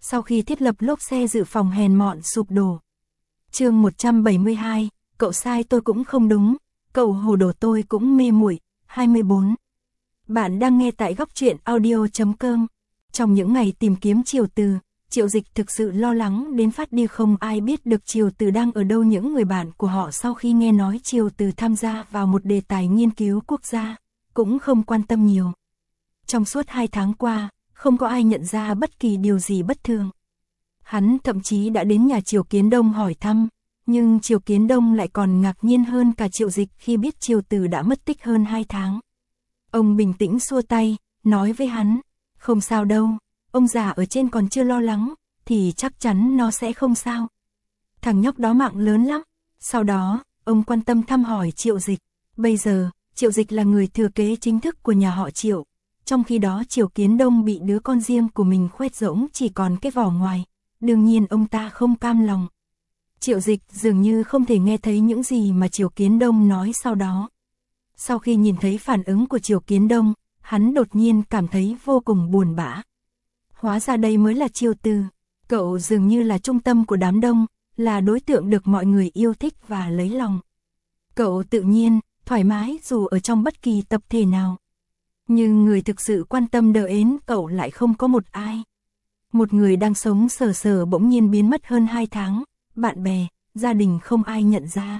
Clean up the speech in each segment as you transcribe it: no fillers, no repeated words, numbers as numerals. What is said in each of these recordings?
sau khi thiết lập lốp xe dự phòng hèn mọn sụp đổ. Chương 172, cậu sai tôi cũng không đúng, cậu hồ đồ tôi cũng mê muội. 24. Bạn đang nghe tại góc truyện audio.com. Trong những ngày tìm kiếm Triều Từ, Triệu Dịch thực sự lo lắng đến phát điên, không ai biết được Triều Từ đang ở đâu. Những người bạn của họ sau khi nghe nói Triều Từ tham gia vào một đề tài nghiên cứu quốc gia, cũng không quan tâm nhiều. Trong suốt 2 tháng qua, không có ai nhận ra bất kỳ điều gì bất thường. Hắn thậm chí đã đến nhà Triều Kiến Đông hỏi thăm, nhưng Triều Kiến Đông lại còn ngạc nhiên hơn cả Triệu Dịch khi biết Triều Từ đã mất tích hơn 2 tháng. Ông bình tĩnh xua tay, nói với hắn, không sao đâu, ông già ở trên còn chưa lo lắng, thì chắc chắn nó sẽ không sao. Thằng nhóc đó mạng lớn lắm. Sau đó, ông quan tâm thăm hỏi Triệu Dịch. Bây giờ, Triệu Dịch là người thừa kế chính thức của nhà họ Triệu. Trong khi đó Triều Kiến Đông bị đứa con riêng của mình khoét rỗng chỉ còn cái vỏ ngoài. Đương nhiên ông ta không cam lòng. Triệu Dịch dường như không thể nghe thấy những gì mà Triều Kiến Đông nói sau đó. Sau khi nhìn thấy phản ứng của Triều Kiến Đông, hắn đột nhiên cảm thấy vô cùng buồn bã. Hóa ra đây mới là Triều Từ. Cậu dường như là trung tâm của đám đông, là đối tượng được mọi người yêu thích và lấy lòng. Cậu tự nhiên, thoải mái dù ở trong bất kỳ tập thể nào. Nhưng người thực sự quan tâm đợi đến cậu lại không có một ai. Một người đang sống sờ sờ bỗng nhiên biến mất hơn 2 tháng, bạn bè, gia đình không ai nhận ra.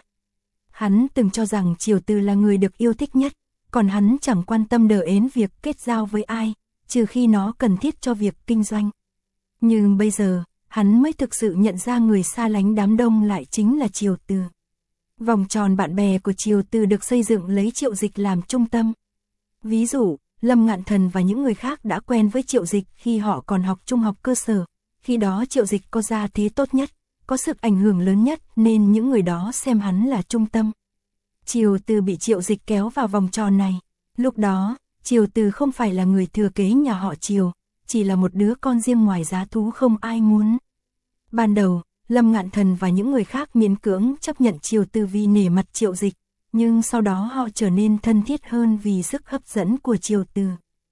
Hắn từng cho rằng Triều Từ là người được yêu thích nhất, còn hắn chẳng quan tâm đợi đến việc kết giao với ai, trừ khi nó cần thiết cho việc kinh doanh. Nhưng bây giờ, hắn mới thực sự nhận ra người xa lánh đám đông lại chính là Triều Từ. Vòng tròn bạn bè của Triều Từ được xây dựng lấy Triệu Dịch làm trung tâm. Ví dụ, Lâm Ngạn Thần và những người khác đã quen với Triệu Dịch khi họ còn học trung học cơ sở. Khi đó Triệu Dịch có gia thế tốt nhất, có sức ảnh hưởng lớn nhất nên những người đó xem hắn là trung tâm. Triều Từ bị Triệu Dịch kéo vào vòng tròn này. Lúc đó, Triều Từ không phải là người thừa kế nhà họ Triều, chỉ là một đứa con riêng ngoài giá thú không ai muốn. Ban đầu, Lâm Ngạn Thần và những người khác miễn cưỡng chấp nhận Triều Từ vì nể mặt Triệu Dịch, nhưng sau đó họ trở nên thân thiết hơn vì sức hấp dẫn của Triều Từ.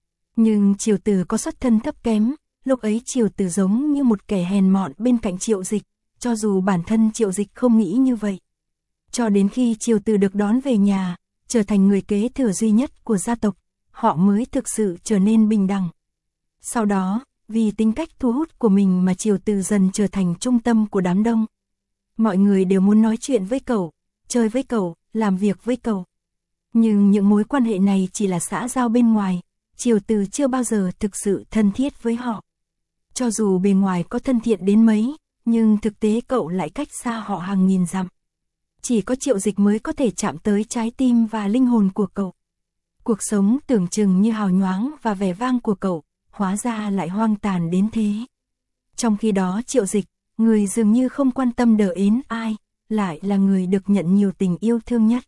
Nhưng Triều Từ có xuất thân thấp kém, lúc ấy Triều Từ giống như một kẻ hèn mọn bên cạnh Triệu Dịch, cho dù bản thân Triệu Dịch không nghĩ như vậy. Cho đến khi Triều Từ được đón về nhà, trở thành người kế thừa duy nhất của gia tộc, họ mới thực sự trở nên bình đẳng. Sau đó, vì tính cách thu hút của mình mà Triều Từ dần trở thành trung tâm của đám đông. Mọi người đều muốn nói chuyện với cậu, chơi với cậu, làm việc với cậu. Nhưng những mối quan hệ này chỉ là xã giao bên ngoài, Triều Từ chưa bao giờ thực sự thân thiết với họ. Cho dù bề ngoài có thân thiện đến mấy, nhưng thực tế cậu lại cách xa họ hàng nghìn dặm. Chỉ có Triệu Dịch mới có thể chạm tới trái tim và linh hồn của cậu. Cuộc sống tưởng chừng như hào nhoáng và vẻ vang của cậu, hóa ra lại hoang tàn đến thế. Trong khi đó Triệu Dịch, người dường như không quan tâm đợi đến ai, lại là người được nhận nhiều tình yêu thương nhất.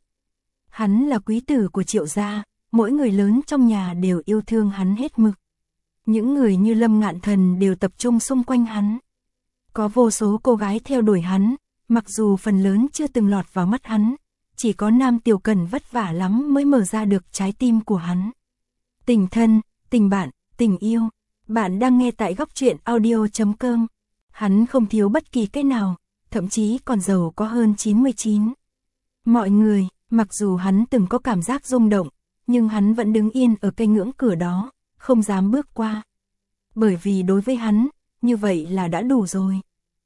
Hắn là quý tử của Triệu gia, mỗi người lớn trong nhà đều yêu thương hắn hết mực. Những người như Lâm Ngạn Thần đều tập trung xung quanh hắn. Có vô số cô gái theo đuổi hắn, mặc dù phần lớn chưa từng lọt vào mắt hắn, chỉ có Nam Tiểu Cần vất vả lắm mới mở ra được trái tim của hắn. Tình thân, tình bạn, tình yêu, bạn đang nghe tại góc truyện audio.com. Hắn không thiếu bất kỳ cái nào, thậm chí còn giàu có hơn 99. Mọi người, mặc dù hắn từng có cảm giác rung động, nhưng hắn vẫn đứng yên ở cây ngưỡng cửa đó, không dám bước qua. Bởi vì đối với hắn, như vậy là đã đủ rồi.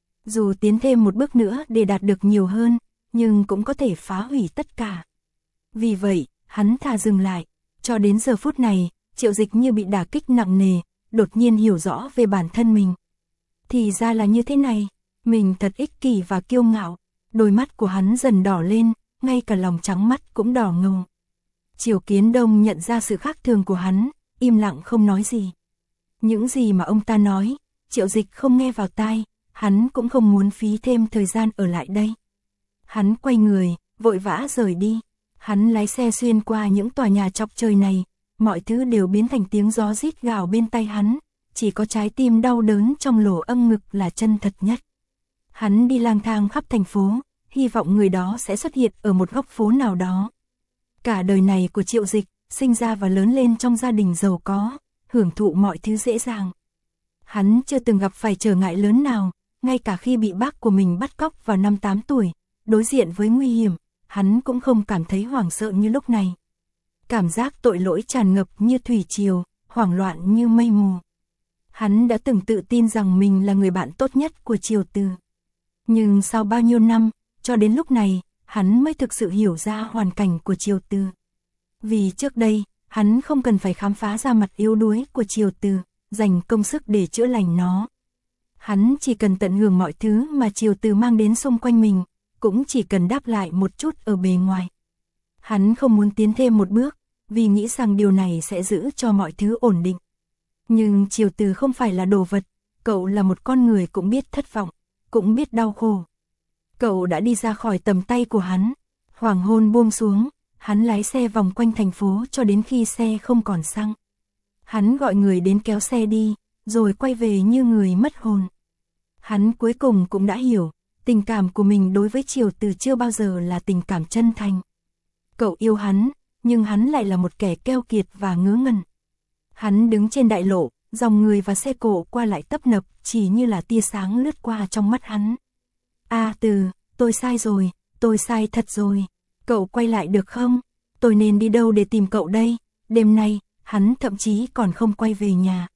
Dù tiến thêm một bước nữa để đạt được nhiều hơn, nhưng cũng có thể phá hủy tất cả. Vì vậy, hắn thà dừng lại. Cho đến giờ phút này, Triệu Dịch như bị đả kích nặng nề, đột nhiên hiểu rõ về bản thân mình. Thì ra là như thế này, mình thật ích kỷ và kiêu ngạo. Đôi mắt của hắn dần đỏ lên, ngay cả lòng trắng mắt cũng đỏ ngầu. Triều Kiến Đông nhận ra sự khác thường của hắn, im lặng không nói gì. Những gì mà ông ta nói, Triệu Dịch không nghe vào tai, hắn cũng không muốn phí thêm thời gian ở lại đây. Hắn quay người, vội vã rời đi. Hắn lái xe xuyên qua những tòa nhà chọc trời này, mọi thứ đều biến thành tiếng gió rít gào bên tai hắn, chỉ có trái tim đau đớn trong lỗ âm ngực là chân thật nhất. Hắn đi lang thang khắp thành phố, hy vọng người đó sẽ xuất hiện ở một góc phố nào đó. Cả đời này của Triệu Dịch, sinh ra và lớn lên trong gia đình giàu có, hưởng thụ mọi thứ dễ dàng. Hắn chưa từng gặp phải trở ngại lớn nào, ngay cả khi bị bác của mình bắt cóc vào năm 8 tuổi, đối diện với nguy hiểm, hắn cũng không cảm thấy hoảng sợ như lúc này. Cảm giác tội lỗi tràn ngập như thủy triều, hoảng loạn như mây mù. Hắn đã từng tự tin rằng mình là người bạn tốt nhất của Triều Từ. Nhưng sau bao nhiêu năm, cho đến lúc này, hắn mới thực sự hiểu ra hoàn cảnh của Triều Từ. Vì trước đây, hắn không cần phải khám phá ra mặt yếu đuối của Triều Từ, dành công sức để chữa lành nó. Hắn chỉ cần tận hưởng mọi thứ mà Triều Từ mang đến xung quanh mình, cũng chỉ cần đáp lại một chút ở bề ngoài. Hắn không muốn tiến thêm một bước, vì nghĩ rằng điều này sẽ giữ cho mọi thứ ổn định. Nhưng Triều Từ không phải là đồ vật, cậu là một con người cũng biết thất vọng, cũng biết đau khổ. Cậu đã đi ra khỏi tầm tay của hắn, hoàng hôn buông xuống, hắn lái xe vòng quanh thành phố cho đến khi xe không còn xăng. Hắn gọi người đến kéo xe đi, rồi quay về như người mất hồn. Hắn cuối cùng cũng đã hiểu, tình cảm của mình đối với Triều Từ chưa bao giờ là tình cảm chân thành. Cậu yêu hắn, nhưng hắn lại là một kẻ keo kiệt và ngớ ngẩn. Hắn đứng trên đại lộ, dòng người và xe cộ qua lại tấp nập, chỉ như là tia sáng lướt qua trong mắt hắn. Từ, tôi sai rồi, tôi sai thật rồi. Cậu quay lại được không? Tôi nên đi đâu để tìm cậu đây? Đêm nay, hắn thậm chí còn không quay về nhà.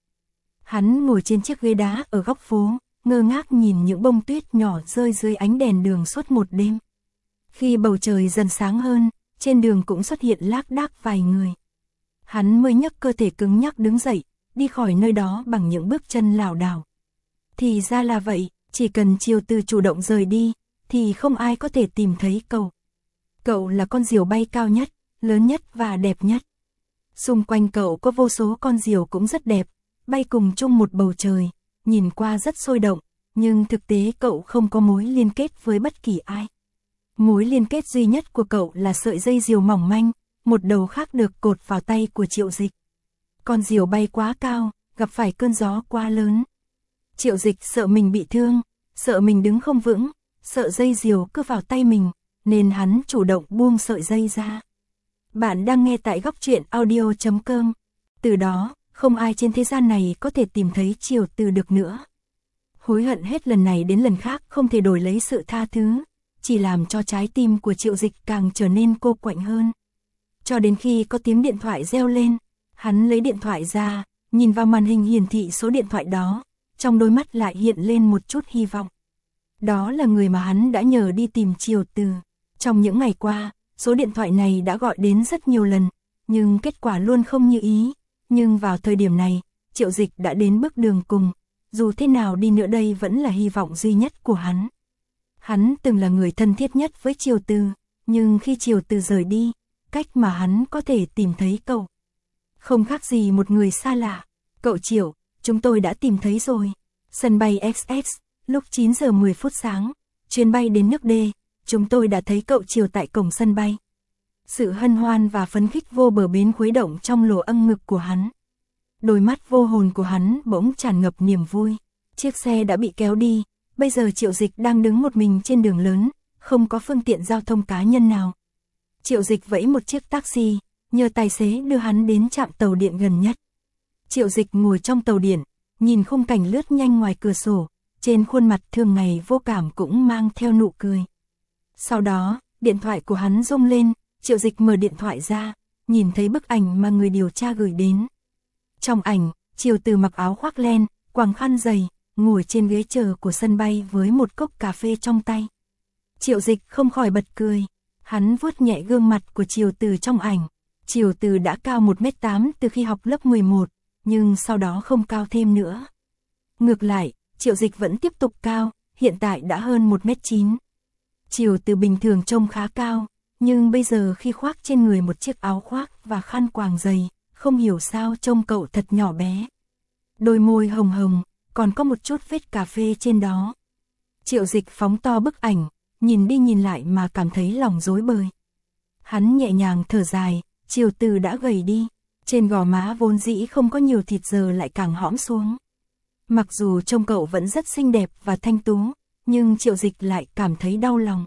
Hắn ngồi trên chiếc ghế đá ở góc phố, ngơ ngác nhìn những bông tuyết nhỏ rơi dưới ánh đèn đường suốt một đêm. Khi bầu trời dần sáng hơn, trên đường cũng xuất hiện lác đác vài người. Hắn mới nhấc cơ thể cứng nhắc đứng dậy, đi khỏi nơi đó bằng những bước chân lảo đảo. Thì ra là vậy, chỉ cần Triều Từ chủ động rời đi, thì không ai có thể tìm thấy cậu. Cậu là con diều bay cao nhất, lớn nhất và đẹp nhất. Xung quanh cậu có vô số con diều cũng rất đẹp, bay cùng chung một bầu trời, nhìn qua rất sôi động, nhưng thực tế cậu không có mối liên kết với bất kỳ ai. Mối liên kết duy nhất của cậu là sợi dây diều mỏng manh, một đầu khác được cột vào tay của Triệu Dịch. Con diều bay quá cao, gặp phải cơn gió quá lớn. Triệu Dịch sợ mình bị thương, sợ mình đứng không vững, sợ dây diều cứ vào tay mình, nên hắn chủ động buông sợi dây ra. Bạn đang nghe tại góc truyện audio.com. Từ đó, không ai trên thế gian này có thể tìm thấy Triều Từ được nữa. Hối hận hết lần này đến lần khác không thể đổi lấy sự tha thứ, chỉ làm cho trái tim của Triệu Dịch càng trở nên cô quạnh hơn. Cho đến khi có tiếng điện thoại reo lên, hắn lấy điện thoại ra, nhìn vào màn hình hiển thị số điện thoại đó, trong đôi mắt lại hiện lên một chút hy vọng. Đó là người mà hắn đã nhờ đi tìm Triều Từ. Trong những ngày qua, số điện thoại này đã gọi đến rất nhiều lần, nhưng kết quả luôn không như ý. Nhưng vào thời điểm này, Triệu Dịch đã đến bước đường cùng, dù thế nào đi nữa đây vẫn là hy vọng duy nhất của hắn. Hắn từng là người thân thiết nhất với Triều Từ, nhưng khi Triều Từ rời đi, cách mà hắn có thể tìm thấy cậu không khác gì một người xa lạ. Cậu Triệu, chúng tôi đã tìm thấy rồi. Sân bay XX, lúc 9 giờ 10 phút sáng, chuyến bay đến nước D, chúng tôi đã thấy cậu Triệu tại cổng sân bay. Sự hân hoan và phấn khích vô bờ bến khuấy động trong lỗ âng ngực của hắn. Đôi mắt vô hồn của hắn bỗng tràn ngập niềm vui. Chiếc xe đã bị kéo đi, bây giờ Triệu Dịch đang đứng một mình trên đường lớn, không có phương tiện giao thông cá nhân nào. Triệu Dịch vẫy một chiếc taxi, nhờ tài xế đưa hắn đến trạm tàu điện gần nhất. Triệu Dịch ngồi trong tàu điện, nhìn khung cảnh lướt nhanh ngoài cửa sổ, trên khuôn mặt thường ngày vô cảm cũng mang theo nụ cười. Sau đó, điện thoại của hắn rung lên, Triệu Dịch mở điện thoại ra, nhìn thấy bức ảnh mà người điều tra gửi đến. Trong ảnh, Triều Từ mặc áo khoác len, quàng khăn dày, ngồi trên ghế chờ của sân bay với một cốc cà phê trong tay. Triệu Dịch không khỏi bật cười, hắn vuốt nhẹ gương mặt của Triều Từ trong ảnh. Triều Từ đã cao 1m8 từ khi học lớp 11, nhưng sau đó không cao thêm nữa. Ngược lại, Triệu Dịch vẫn tiếp tục cao, hiện tại đã hơn 1m9. Triều Từ bình thường trông khá cao, nhưng bây giờ khi khoác trên người một chiếc áo khoác và khăn quàng dày, không hiểu sao trông cậu thật nhỏ bé. Đôi môi hồng hồng, còn có một chút vết cà phê trên đó. Triệu Dịch phóng to bức ảnh, nhìn đi nhìn lại mà cảm thấy lòng rối bời. Hắn nhẹ nhàng thở dài, Triều Từ đã gầy đi, trên gò má vốn dĩ không có nhiều thịt giờ lại càng hõm xuống. Mặc dù trông cậu vẫn rất xinh đẹp và thanh tú, nhưng Triệu Dịch lại cảm thấy đau lòng.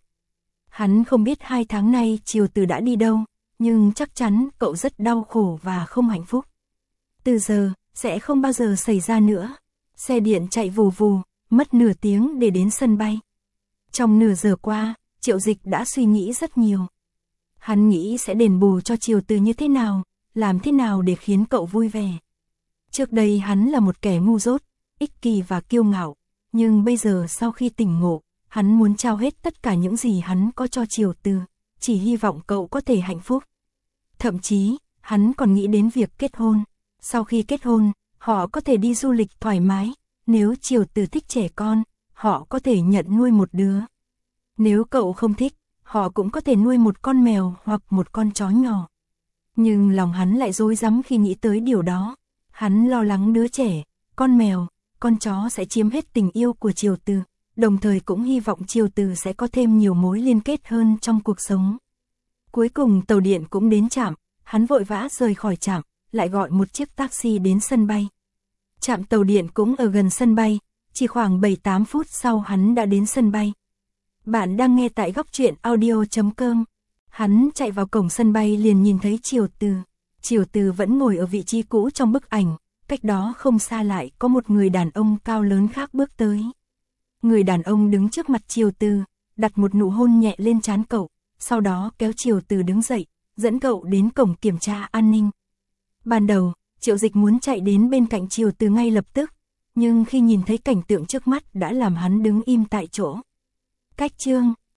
Hắn không biết 2 tháng nay Triều Từ đã đi đâu, nhưng chắc chắn cậu rất đau khổ và không hạnh phúc. Từ giờ, sẽ không bao giờ xảy ra nữa. Xe điện chạy vù vù, mất nửa tiếng để đến sân bay. Trong nửa giờ qua, Triệu Dịch đã suy nghĩ rất nhiều. Hắn nghĩ sẽ đền bù cho Triều Từ như thế nào, làm thế nào để khiến cậu vui vẻ. Trước đây hắn là một kẻ ngu dốt, ích kỷ và kiêu ngạo, nhưng bây giờ sau khi tỉnh ngộ, hắn muốn trao hết tất cả những gì hắn có cho Triều Từ, chỉ hy vọng cậu có thể hạnh phúc. Thậm chí, hắn còn nghĩ đến việc kết hôn. Sau khi kết hôn, họ có thể đi du lịch thoải mái, nếu Triều Từ thích trẻ con, họ có thể nhận nuôi một đứa. Nếu cậu không thích, họ cũng có thể nuôi một con mèo hoặc một con chó nhỏ. Nhưng lòng hắn lại rối rắm khi nghĩ tới điều đó. Hắn lo lắng đứa trẻ, con mèo, con chó sẽ chiếm hết tình yêu của Triều Từ, đồng thời cũng hy vọng Triều Từ sẽ có thêm nhiều mối liên kết hơn trong cuộc sống. Cuối cùng tàu điện cũng đến trạm, hắn vội vã rời khỏi trạm, lại gọi một chiếc taxi đến sân bay. Trạm tàu điện cũng ở gần sân bay, chỉ khoảng 7-8 phút sau hắn đã đến sân bay. Bạn đang nghe tại Góc Truyện Audio.com. Hắn chạy vào cổng sân bay liền nhìn thấy Triều Từ. Triều Từ vẫn ngồi ở vị trí cũ trong bức ảnh, cách đó không xa lại có một người đàn ông cao lớn khác bước tới. Người đàn ông đứng trước mặt Triều Từ, đặt một nụ hôn nhẹ lên trán cậu, sau đó kéo Triều Từ đứng dậy, dẫn cậu đến cổng kiểm tra an ninh. Ban đầu, Triệu Dịch muốn chạy đến bên cạnh Triều Từ ngay lập tức, nhưng khi nhìn thấy cảnh tượng trước mắt đã làm hắn đứng im tại chỗ. Cách chương